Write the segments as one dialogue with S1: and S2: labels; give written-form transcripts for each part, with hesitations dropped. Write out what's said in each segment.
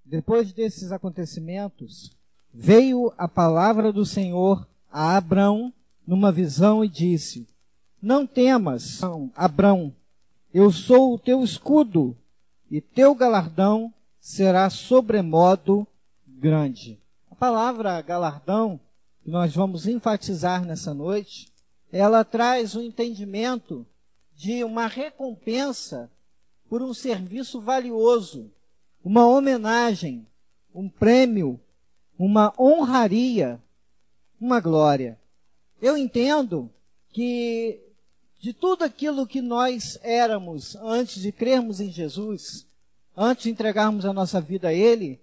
S1: Depois desses acontecimentos, veio a palavra do Senhor a Abrão numa visão e disse: Não temas, Abrão, eu sou o teu escudo, e teu galardão será sobremodo grande. A palavra galardão, que nós vamos enfatizar nessa noite, ela traz o entendimento de uma recompensa por um serviço valioso, uma homenagem, um prêmio, uma honraria, uma glória. Eu entendo que de tudo aquilo que nós éramos antes de crermos em Jesus, antes de entregarmos a nossa vida a Ele,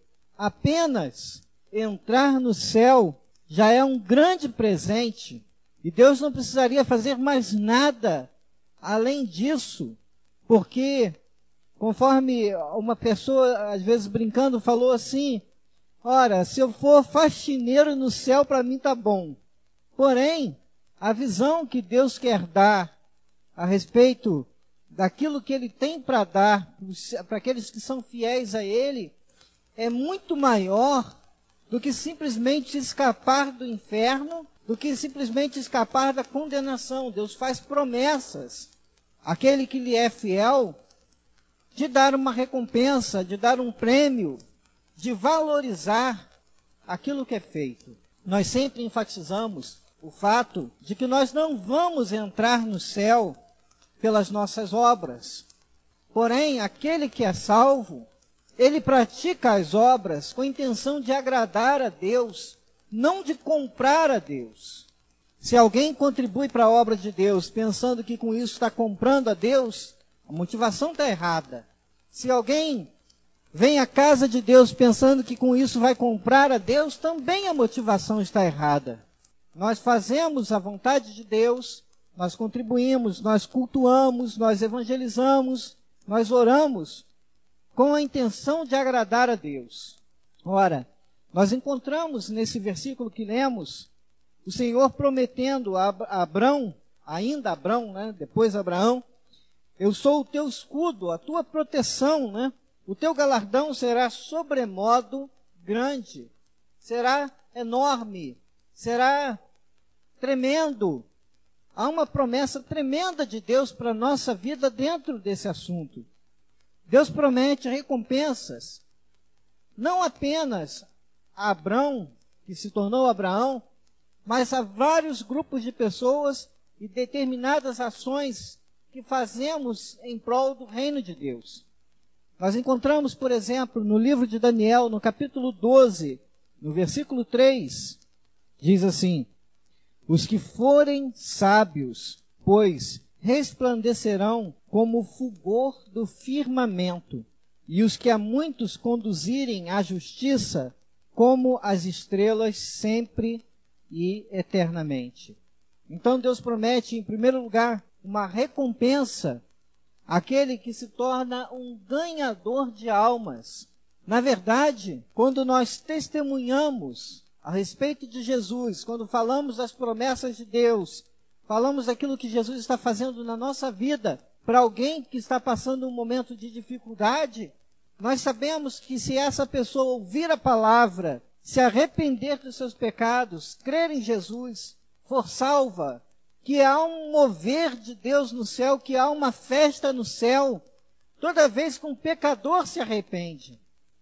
S1: apenas entrar no céu já é um grande presente, e Deus não precisaria fazer mais nada além disso, porque, conforme uma pessoa, às vezes brincando, falou assim: ora, se eu for faxineiro no céu, para mim tá bom. Porém, a visão que Deus quer dar a respeito daquilo que Ele tem para dar para aqueles que são fiéis a Ele, é muito maior do que simplesmente escapar do inferno, do que simplesmente escapar da condenação. Deus faz promessas àquele que lhe é fiel de dar uma recompensa, de dar um prêmio, de valorizar aquilo que é feito. Nós sempre enfatizamos o fato de que nós não vamos entrar no céu pelas nossas obras. Porém, aquele que é salvo, ele pratica as obras com a intenção de agradar a Deus, não de comprar a Deus. Se alguém contribui para a obra de Deus pensando que com isso está comprando a Deus, a motivação está errada. Se alguém vem à casa de Deus pensando que com isso vai comprar a Deus, também a motivação está errada. Nós fazemos a vontade de Deus, nós contribuímos, nós cultuamos, nós evangelizamos, nós oramos com a intenção de agradar a Deus. Ora, nós encontramos nesse versículo que lemos, o Senhor prometendo a Abrão, ainda Abrão, né? Depois Abraão: eu sou o teu escudo, a tua proteção, né? O teu galardão será sobremodo grande, será enorme, será tremendo. Há uma promessa tremenda de Deus para a nossa vida dentro desse assunto. Deus promete recompensas, não apenas a Abrão, que se tornou Abraão, mas a vários grupos de pessoas e determinadas ações que fazemos em prol do reino de Deus. Nós encontramos, por exemplo, no livro de Daniel, no capítulo 12, no versículo 3, diz assim: os que forem sábios, pois resplandecerão como o fulgor do firmamento, e os que a muitos conduzirem à justiça, como as estrelas sempre e eternamente. Então Deus promete, em primeiro lugar, uma recompensa àquele que se torna um ganhador de almas. Na verdade, quando nós testemunhamos a respeito de Jesus, quando falamos das promessas de Deus, falamos daquilo que Jesus está fazendo na nossa vida, para alguém que está passando um momento de dificuldade, nós sabemos que se essa pessoa ouvir a palavra, se arrepender dos seus pecados, crer em Jesus, for salva, que há um mover de Deus no céu, que há uma festa no céu, toda vez que um pecador se arrepende.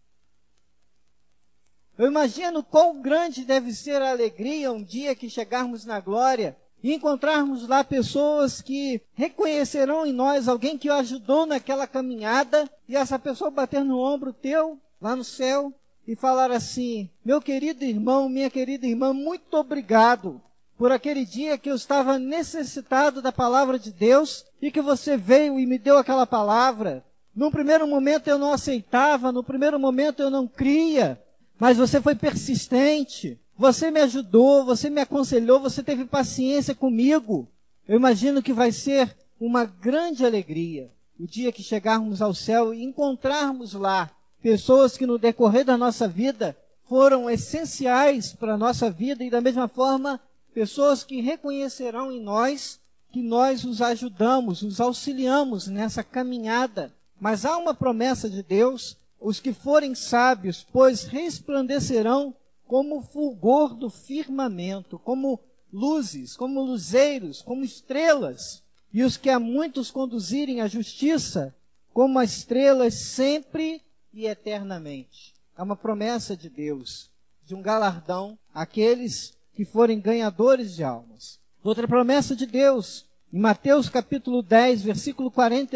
S1: Eu imagino quão grande deve ser a alegria um dia que chegarmos na glória e encontrarmos lá pessoas que reconhecerão em nós alguém que o ajudou naquela caminhada, e essa pessoa bater no ombro teu, lá no céu, e falar assim: meu querido irmão, minha querida irmã, muito obrigado por aquele dia que eu estava necessitado da palavra de Deus e que você veio e me deu aquela palavra. Num primeiro momento eu não aceitava, no primeiro momento eu não cria, mas você foi persistente, você me ajudou, você me aconselhou, você teve paciência comigo. Eu imagino que vai ser uma grande alegria o dia que chegarmos ao céu e encontrarmos lá pessoas que no decorrer da nossa vida foram essenciais para a nossa vida, e da mesma forma pessoas que reconhecerão em nós que nós os ajudamos, os auxiliamos nessa caminhada. Mas há uma promessa de Deus, os que forem sábios, pois resplandecerão como o fulgor do firmamento, como luzes, como luzeiros, como estrelas. E os que a muitos conduzirem à justiça, como as estrelas sempre e eternamente. É uma promessa de Deus, de um galardão àqueles que forem ganhadores de almas. Outra promessa de Deus, em Mateus capítulo 10, versículo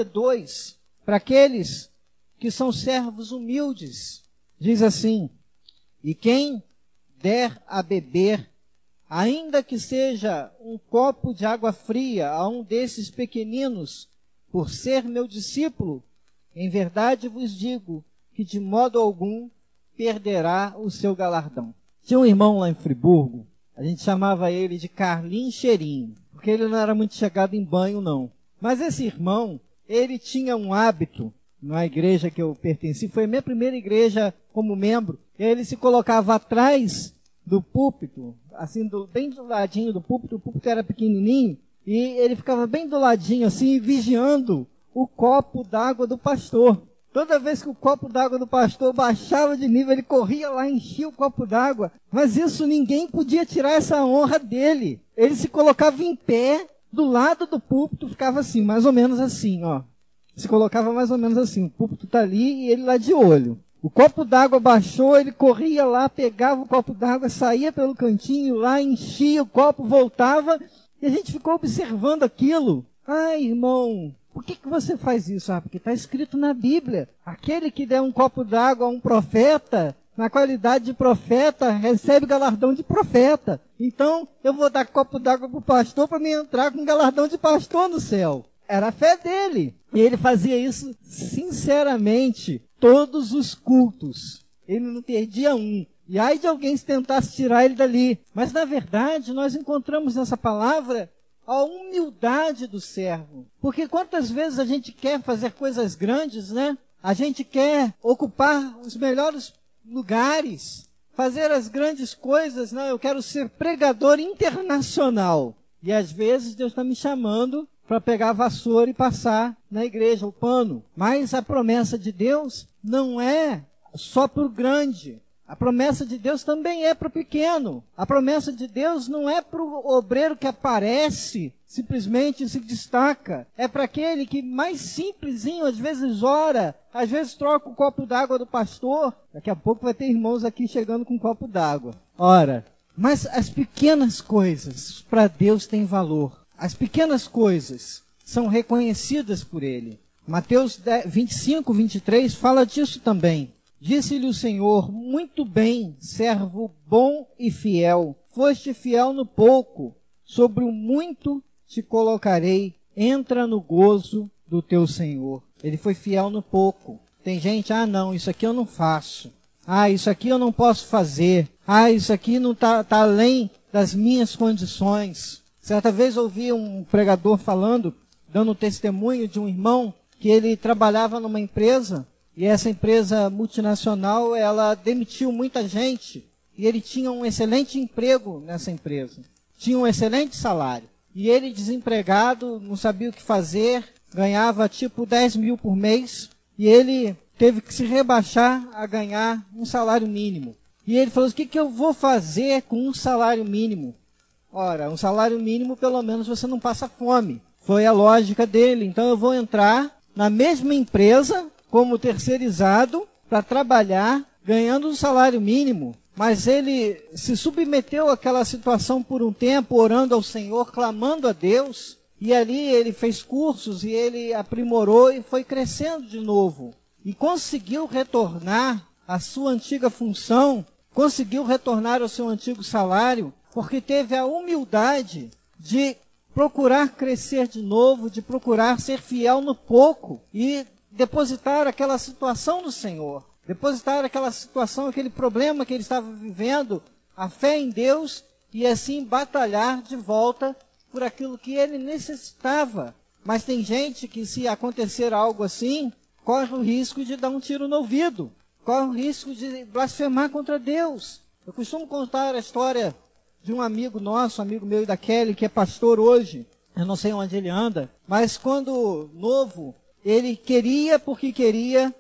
S1: 42, para aqueles que são servos humildes, diz assim: e quem der a beber, ainda que seja um copo de água fria a um desses pequeninos, por ser meu discípulo, em verdade vos digo que de modo algum perderá o seu galardão. Tinha um irmão lá em Friburgo, a gente chamava ele de Carlinhos Cheirinho, porque ele não era muito chegado em banho, não. Mas esse irmão, ele tinha um hábito, na igreja que eu pertenci, foi a minha primeira igreja como membro, ele se colocava atrás do púlpito, assim, bem do ladinho do púlpito, o púlpito era pequenininho, e ele ficava bem do ladinho, assim, vigiando o copo d'água do pastor. Toda vez que o copo d'água do pastor baixava de nível, ele corria lá e enchia o copo d'água. Mas isso ninguém podia tirar essa honra dele. Ele se colocava em pé, do lado do púlpito, ficava assim, mais ou menos assim, ó. Se colocava mais ou menos assim, o púlpito está ali e ele lá de olho. O copo d'água baixou, ele corria lá, pegava o copo d'água, saía pelo cantinho lá, enchia o copo, voltava, e a gente ficou observando aquilo. Ai, irmão, por que você faz isso? Ah, porque está escrito na Bíblia. Aquele que der um copo d'água a um profeta, na qualidade de profeta, recebe galardão de profeta. Então, eu vou dar copo d'água para o pastor para me entrar com galardão de pastor no céu. Era a fé dele. E ele fazia isso sinceramente, todos os cultos. Ele não perdia um. E ai de alguém se tentasse tirar ele dali. Mas, na verdade, nós encontramos nessa palavra a humildade do servo. Porque quantas vezes a gente quer fazer coisas grandes, né? A gente quer ocupar os melhores lugares, fazer as grandes coisas, né? Eu quero ser pregador internacional. E às vezes Deus está me chamando para pegar a vassoura e passar na igreja, o pano. Mas a promessa de Deus não é só para o grande. A promessa de Deus também é para o pequeno. A promessa de Deus não é para o obreiro que aparece, simplesmente se destaca. É para aquele que mais simplesinho, às vezes ora, às vezes troca o copo d'água do pastor. Daqui a pouco vai ter irmãos aqui chegando com um copo d'água. Ora, mas as pequenas coisas para Deus têm valor. As pequenas coisas são reconhecidas por Ele. Mateus 25, 23 fala disso também. Disse-lhe o Senhor: muito bem, servo bom e fiel. Foste fiel no pouco, sobre o muito te colocarei. Entra no gozo do teu Senhor. Ele foi fiel no pouco. Tem gente, não, isso aqui eu não faço. Isso aqui eu não posso fazer. Isso aqui não está além das minhas condições. Certa vez ouvi um pregador falando, dando testemunho de um irmão, que ele trabalhava numa empresa, e essa empresa multinacional, ela demitiu muita gente, e ele tinha um excelente emprego nessa empresa. Tinha um excelente salário. E ele, desempregado, não sabia o que fazer, ganhava tipo 10 mil por mês, e ele teve que se rebaixar a ganhar um salário mínimo. E ele falou: o que eu vou fazer com um salário mínimo? Ora, um salário mínimo, pelo menos você não passa fome. Foi a lógica dele. Então eu vou entrar na mesma empresa, como terceirizado, para trabalhar, ganhando um salário mínimo. Mas ele se submeteu àquela situação por um tempo, orando ao Senhor, clamando a Deus. E ali ele fez cursos e ele aprimorou e foi crescendo de novo. E conseguiu retornar à sua antiga função, conseguiu retornar ao seu antigo salário, porque teve a humildade de procurar crescer de novo, de procurar ser fiel no pouco e depositar aquela situação no Senhor, depositar aquela situação, aquele problema que ele estava vivendo, a fé em Deus e assim batalhar de volta por aquilo que ele necessitava. Mas tem gente que, se acontecer algo assim, corre o risco de dar um tiro no ouvido, corre o risco de blasfemar contra Deus. Eu costumo contar a história de um amigo nosso, amigo meu e da Kelly, que é pastor hoje. Eu não sei onde ele anda, mas quando novo, ele queria, porque queria,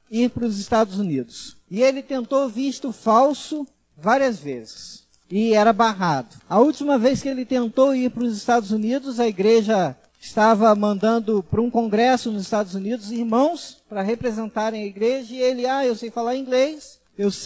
S1: ir para os Estados Unidos. E ele tentou visto falso várias vezes. E era barrado. A última vez que ele tentou ir para os Estados Unidos, a igreja estava mandando para um congresso nos Estados Unidos irmãos para representarem a igreja. E ele, eu sei falar inglês,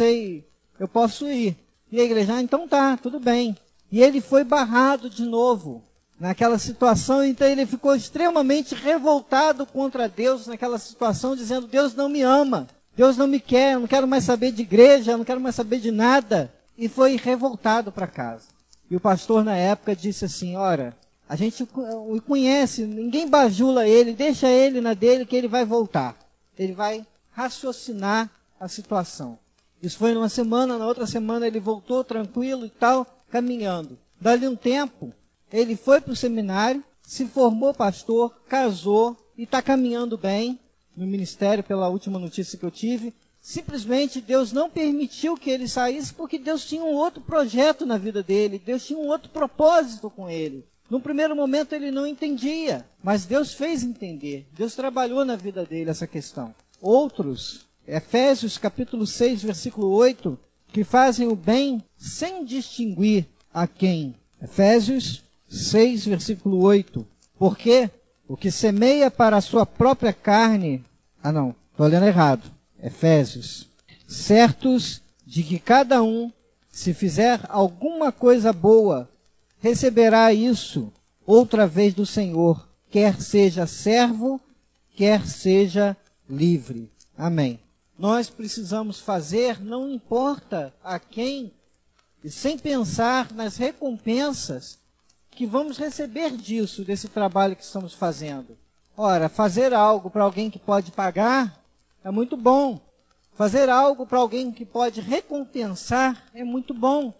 S1: eu posso ir. E a igreja, então tá, tudo bem. E ele foi barrado de novo naquela situação, então ele ficou extremamente revoltado contra Deus naquela situação, dizendo, Deus não me ama, Deus não me quer, eu não quero mais saber de igreja, eu não quero mais saber de nada. E foi revoltado para casa. E o pastor na época disse assim, ora, a gente o conhece, ninguém bajula ele, deixa ele na dele que ele vai voltar. Ele vai raciocinar a situação. Isso foi numa semana, na outra semana ele voltou tranquilo e tal, caminhando. Dali um tempo, ele foi para o seminário, se formou pastor, casou e está caminhando bem no ministério, pela última notícia que eu tive. Simplesmente Deus não permitiu que ele saísse porque Deus tinha um outro projeto na vida dele, Deus tinha um outro propósito com ele. No primeiro momento ele não entendia, mas Deus fez entender, Deus trabalhou na vida dele essa questão. Outros, Efésios capítulo 6, versículo 8, que fazem o bem sem distinguir a quem. Efésios 6, versículo 8. Porque o que semeia para a sua própria carne... estou lendo errado. Efésios. Certos de que cada um, se fizer alguma coisa boa, receberá isso outra vez do Senhor, quer seja servo, quer seja livre. Amém. Nós precisamos fazer, não importa a quem, e sem pensar nas recompensas que vamos receber disso, desse trabalho que estamos fazendo. Ora, fazer algo para alguém que pode pagar é muito bom. Fazer algo para alguém que pode recompensar é muito bom.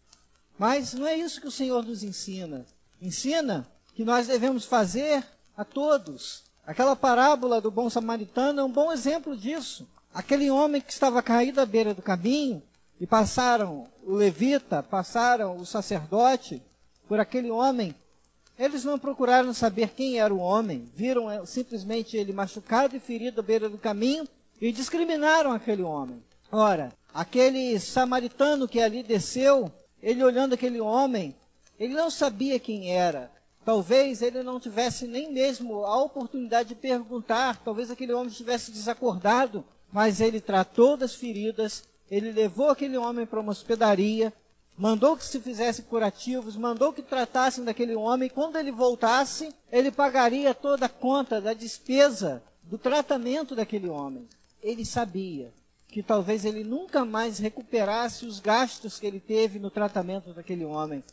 S1: Mas não é isso que o Senhor nos ensina. Ensina que nós devemos fazer a todos. Aquela parábola do bom samaritano é um bom exemplo disso. Aquele homem que estava caído à beira do caminho, e passaram o levita, passaram o sacerdote por aquele homem, eles não procuraram saber quem era o homem, viram simplesmente ele machucado e ferido à beira do caminho, e discriminaram aquele homem. Ora, aquele samaritano que ali desceu, ele olhando aquele homem, ele não sabia quem era. Talvez ele não tivesse nem mesmo a oportunidade de perguntar, talvez aquele homem estivesse desacordado, mas ele tratou das feridas, ele levou aquele homem para uma hospedaria, mandou que se fizesse curativos, mandou que tratassem daquele homem, e quando ele voltasse, ele pagaria toda a conta da despesa do tratamento daquele homem. Ele sabia que talvez ele nunca mais recuperasse os gastos que ele teve no tratamento daquele homem,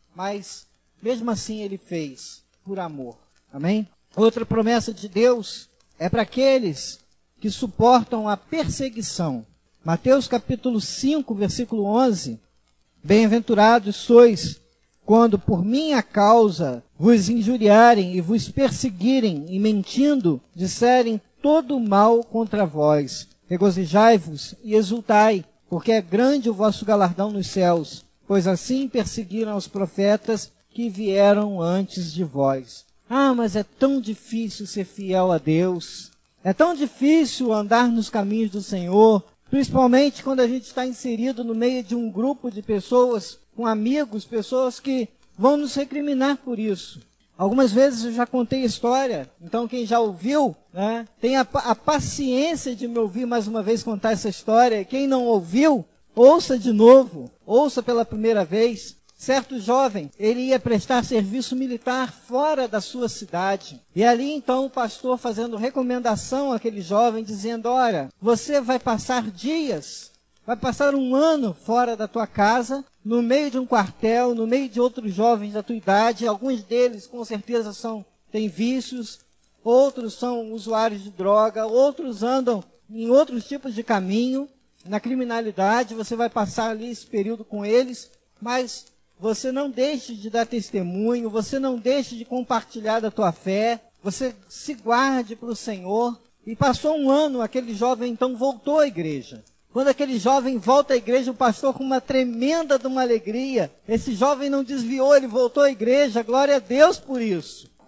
S1: mas mesmo assim ele fez por amor. Amém? Outra promessa de Deus é para aqueles que suportam a perseguição. Mateus capítulo 5, versículo 11. Bem-aventurados sois quando por minha causa vos injuriarem e vos perseguirem e mentindo disserem todo mal contra vós. Regozijai-vos e exultai, porque é grande o vosso galardão nos céus, pois assim perseguiram os profetas que vieram antes de vós. Mas é tão difícil ser fiel a Deus. É tão difícil andar nos caminhos do Senhor, principalmente quando a gente está inserido no meio de um grupo de pessoas, com amigos, pessoas que vão nos recriminar por isso. Algumas vezes eu já contei a história, então quem já ouviu, tem a paciência de me ouvir mais uma vez contar essa história. Quem não ouviu, ouça de novo, ouça pela primeira vez. Certo jovem, ele ia prestar serviço militar fora da sua cidade. E ali então o pastor fazendo recomendação àquele jovem, dizendo, olha, você vai passar dias, vai passar um ano fora da tua casa, no meio de um quartel, no meio de outros jovens da tua idade. Alguns deles com certeza têm vícios, outros são usuários de droga, outros andam em outros tipos de caminho, na criminalidade. Você vai passar ali esse período com eles, mas você não deixe de dar testemunho, você não deixe de compartilhar da tua fé, você se guarde para o Senhor. E passou um ano, aquele jovem então voltou à igreja. Quando aquele jovem volta à igreja, o pastor com uma tremenda de uma alegria, esse jovem não desviou, ele voltou à igreja, glória a Deus por isso.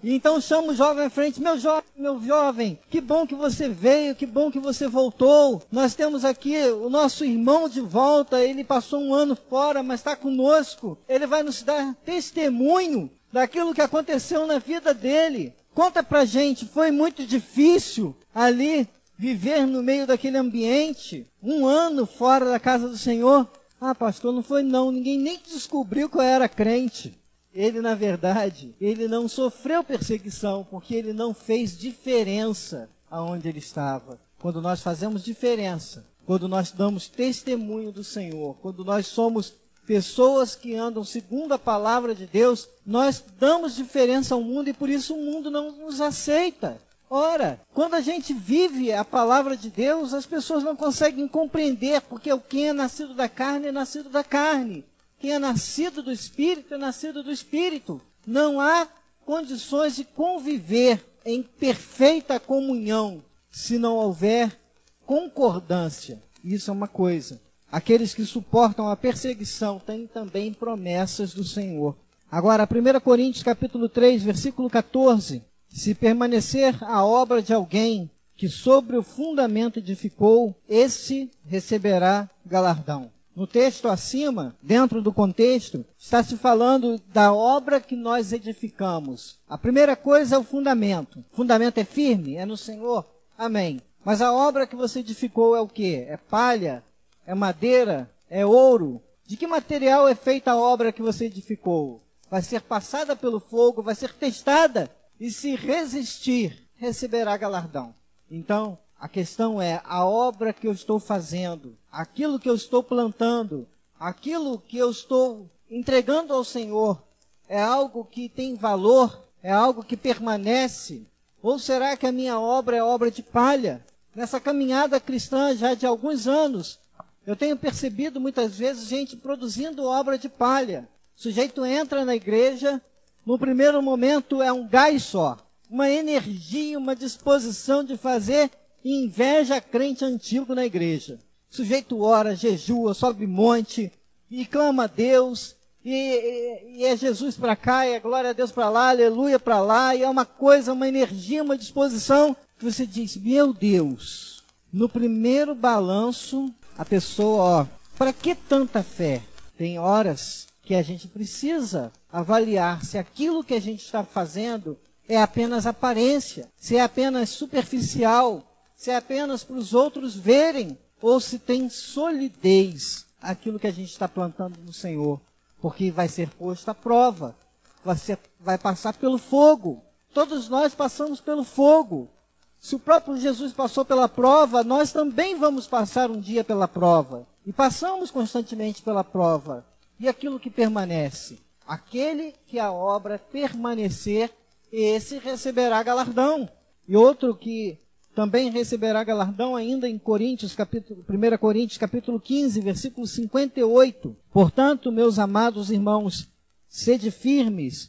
S1: E então chama o jovem à frente, meu jovem, que bom que você veio, que bom que você voltou. Nós temos aqui o nosso irmão de volta, ele passou um ano fora, mas está conosco. Ele vai nos dar testemunho daquilo que aconteceu na vida dele. Conta pra gente, foi muito difícil ali viver no meio daquele ambiente, um ano fora da casa do Senhor? Ah, pastor, não foi não, ninguém nem descobriu que eu era crente. Ele, na verdade, ele não sofreu perseguição, porque ele não fez diferença aonde ele estava. Quando nós fazemos diferença, quando nós damos testemunho do Senhor, quando nós somos pessoas que andam segundo a palavra de Deus, nós damos diferença ao mundo e por isso o mundo não nos aceita. Ora, quando a gente vive a palavra de Deus, as pessoas não conseguem compreender, porque quem é nascido da carne é nascido da carne. Quem é nascido do Espírito é nascido do Espírito. Não há condições de conviver em perfeita comunhão se não houver concordância. Isso é uma coisa. Aqueles que suportam a perseguição têm também promessas do Senhor. Agora, 1 Coríntios capítulo 3, versículo 14. Se permanecer a obra de alguém que sobre o fundamento edificou, esse receberá galardão. No texto acima, dentro do contexto, está se falando da obra que nós edificamos. A primeira coisa é o fundamento. O fundamento é firme? É no Senhor? Amém. Mas a obra que você edificou é o quê? É palha? É madeira? É ouro? De que material é feita a obra que você edificou? Vai ser passada pelo fogo, vai ser testada. E se resistir, receberá galardão. Então, a questão é a obra que eu estou fazendo, aquilo que eu estou plantando, aquilo que eu estou entregando ao Senhor, é algo que tem valor, é algo que permanece? Ou será que a minha obra é obra de palha? Nessa caminhada cristã já de alguns anos, eu tenho percebido muitas vezes gente produzindo obra de palha. O sujeito entra na igreja, no primeiro momento é um gás só, uma energia, uma disposição de fazer e inveja crente antigo na igreja. O sujeito ora, jejua, sobe monte e clama a Deus, e é Jesus para cá, e é glória a Deus para lá, aleluia para lá, e é uma coisa, uma energia, uma disposição que você diz, meu Deus, no primeiro balanço, a pessoa, para que tanta fé? Tem horas que a gente precisa avaliar se aquilo que a gente está fazendo é apenas aparência, se é apenas superficial, se é apenas para os outros verem, ou se tem solidez aquilo que a gente está plantando no Senhor, porque vai ser posto à prova, vai passar pelo fogo. Todos nós passamos pelo fogo. Se o próprio Jesus passou pela prova, nós também vamos passar um dia pela prova. E passamos constantemente pela prova. E aquilo que permanece? Aquele que a obra permanecer, esse receberá galardão. E outro que também receberá galardão ainda em 1 Coríntios capítulo 15, versículo 58. Portanto, meus amados irmãos, sede firmes,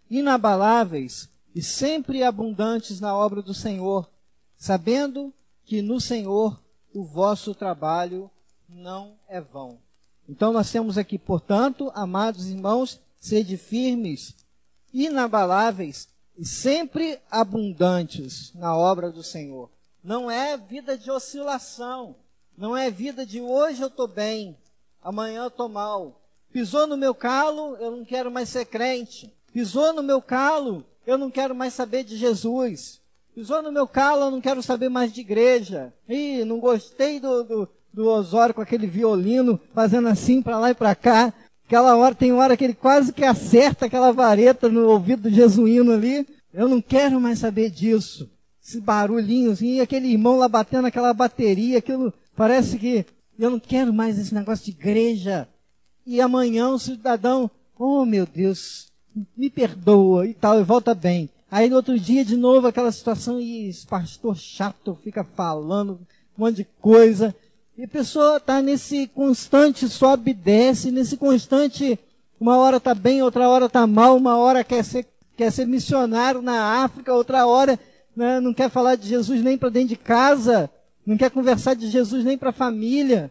S1: inabaláveis e sempre abundantes na obra do Senhor, sabendo que no Senhor o vosso trabalho não é vão. Então nós temos aqui, portanto, amados irmãos, sede firmes, inabaláveis e sempre abundantes na obra do Senhor. Não é vida de oscilação, não é vida de hoje eu estou bem, amanhã eu estou mal. Pisou no meu calo, eu não quero mais ser crente. Pisou no meu calo, eu não quero mais saber de Jesus. Pisou no meu calo, eu não quero saber mais de igreja. Ih, não gostei do Osório com aquele violino, fazendo assim para lá e para cá. Aquela hora, tem hora que ele quase que acerta aquela vareta no ouvido do jesuíno ali. Eu não quero mais saber disso. Esse barulhinho assim, e aquele irmão lá batendo aquela bateria, aquilo parece que eu não quero mais esse negócio de igreja. E amanhã o cidadão, oh meu Deus, me perdoa e tal, e volta bem. Aí no outro dia de novo aquela situação, e esse pastor chato fica falando um monte de coisa. E a pessoa está nesse constante sobe e desce, nesse constante, uma hora está bem, outra hora está mal, uma hora quer ser missionário na África, outra hora não quer falar de Jesus nem para dentro de casa, não quer conversar de Jesus nem para a família,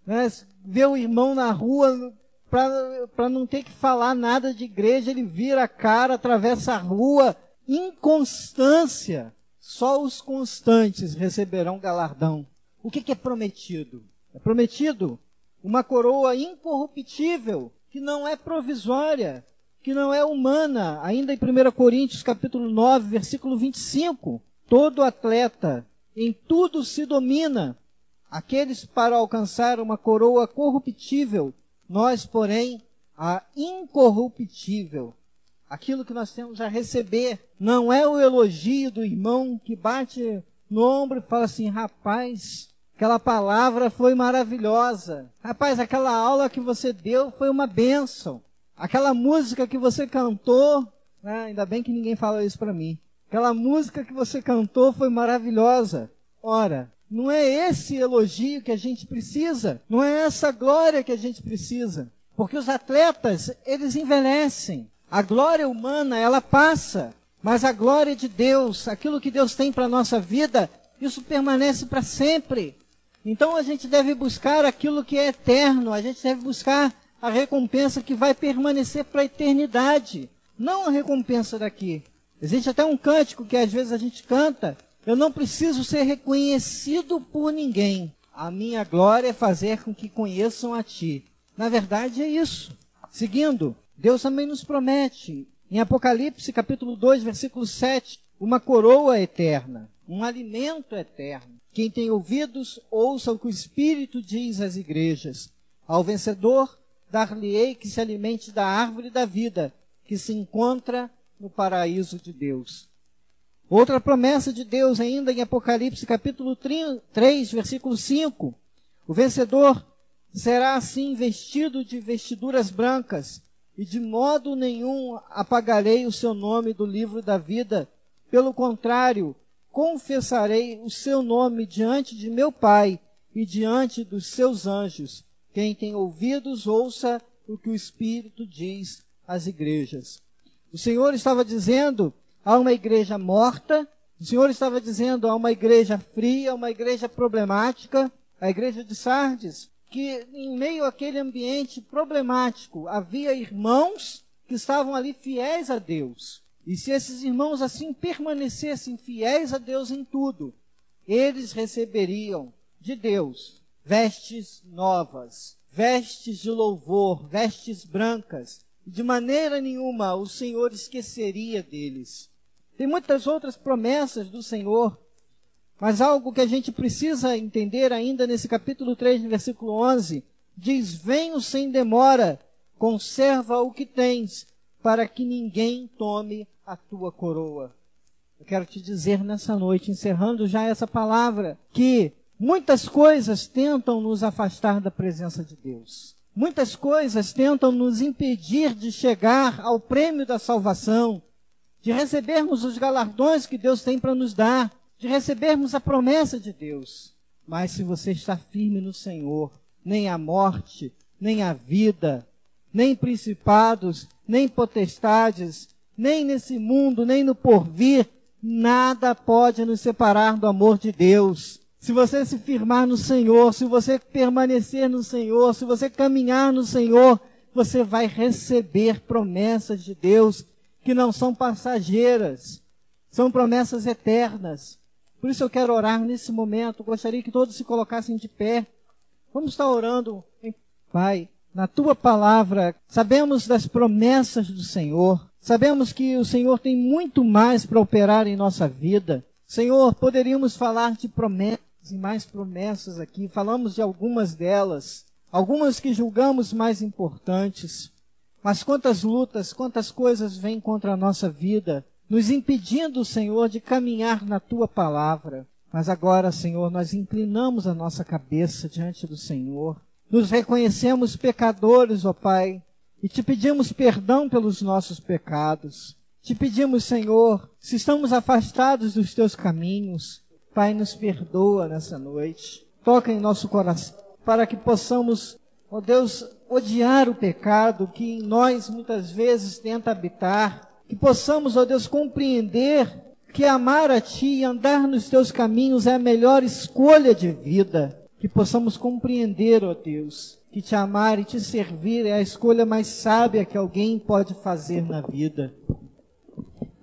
S1: vê o irmão na rua, para não ter que falar nada de igreja, ele vira a cara, atravessa a rua, inconstância, só os constantes receberão galardão. O que é prometido? É prometido uma coroa incorruptível, que não é provisória, que não é humana. Ainda em 1 Coríntios capítulo 9, versículo 25, todo atleta em tudo se domina, aqueles para alcançar uma coroa corruptível, nós, porém, a incorruptível. Aquilo que nós temos a receber não é o elogio do irmão que bate no ombro e fala assim: rapaz, aquela palavra foi maravilhosa. Rapaz, aquela aula que você deu foi uma bênção. Aquela música que você cantou, ainda bem que ninguém falou isso para mim. Aquela música que você cantou foi maravilhosa. Ora, não é esse elogio que a gente precisa. Não é essa glória que a gente precisa. Porque os atletas, eles envelhecem. A glória humana, ela passa. Mas a glória de Deus, aquilo que Deus tem para a nossa vida, isso permanece para sempre. Então a gente deve buscar aquilo que é eterno. A gente deve buscar a recompensa que vai permanecer para a eternidade. Não a recompensa daqui. Existe até um cântico que às vezes a gente canta: eu não preciso ser reconhecido por ninguém. A minha glória é fazer com que conheçam a ti. Na verdade é isso. Seguindo, Deus também nos promete, em Apocalipse capítulo 2, versículo 7, uma coroa eterna, um alimento eterno. Quem tem ouvidos, ouça o que o Espírito diz às igrejas. Ao vencedor, dar-lhe-ei que se alimente da árvore da vida, que se encontra no paraíso de Deus. Outra promessa de Deus ainda em Apocalipse capítulo 3, versículo 5. O vencedor será assim vestido de vestiduras brancas, e de modo nenhum apagarei o seu nome do livro da vida. Pelo contrário, confessarei o seu nome diante de meu Pai e diante dos seus anjos. Quem tem ouvidos, ouça o que o Espírito diz às igrejas. O Senhor estava dizendo a uma igreja morta, o Senhor estava dizendo a uma igreja fria, uma igreja problemática, a igreja de Sardes, que em meio àquele ambiente problemático havia irmãos que estavam ali fiéis a Deus. E se esses irmãos assim permanecessem fiéis a Deus em tudo, eles receberiam de Deus vestes novas, vestes de louvor, vestes brancas. De maneira nenhuma o Senhor esqueceria deles. Tem muitas outras promessas do Senhor, mas algo que a gente precisa entender ainda nesse capítulo 3, versículo 11, diz: venho sem demora, conserva o que tens, para que ninguém tome a tua coroa. Eu quero te dizer nessa noite, encerrando já essa palavra, que muitas coisas tentam nos afastar da presença de Deus. Muitas coisas tentam nos impedir de chegar ao prêmio da salvação, de recebermos os galardões que Deus tem para nos dar, de recebermos a promessa de Deus. Mas se você está firme no Senhor, nem a morte, nem a vida, nem principados, nem potestades, nem nesse mundo, nem no porvir, nada pode nos separar do amor de Deus. Se você se firmar no Senhor, se você permanecer no Senhor, se você caminhar no Senhor, você vai receber promessas de Deus que não são passageiras, são promessas eternas. Por isso eu quero orar nesse momento. Gostaria que todos se colocassem de pé. Vamos estar orando. Pai, na Tua palavra, sabemos das promessas do Senhor. Sabemos que o Senhor tem muito mais para operar em nossa vida. Senhor, poderíamos falar de promessas e mais promessas aqui. Falamos de algumas delas. Algumas que julgamos mais importantes. Mas quantas lutas, quantas coisas vêm contra a nossa vida, nos impedindo, Senhor, de caminhar na Tua palavra. Mas agora, Senhor, nós inclinamos a nossa cabeça diante do Senhor. Nos reconhecemos pecadores, ó Pai, e Te pedimos perdão pelos nossos pecados. Te pedimos, Senhor, se estamos afastados dos Teus caminhos, Pai, nos perdoa nessa noite. Toca em nosso coração, para que possamos, ó Deus, odiar o pecado que em nós muitas vezes tenta habitar. Que possamos, ó Deus, compreender que amar a Ti e andar nos Teus caminhos é a melhor escolha de vida. Que possamos compreender, ó Deus, que Te amar e Te servir é a escolha mais sábia que alguém pode fazer na vida.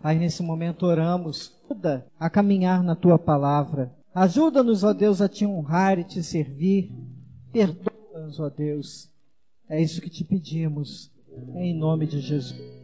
S1: Pai, nesse momento oramos, ajuda a caminhar na Tua palavra. Ajuda-nos, ó Deus, a Te honrar e Te servir. Perdoa-nos, ó Deus. É isso que Te pedimos, em nome de Jesus.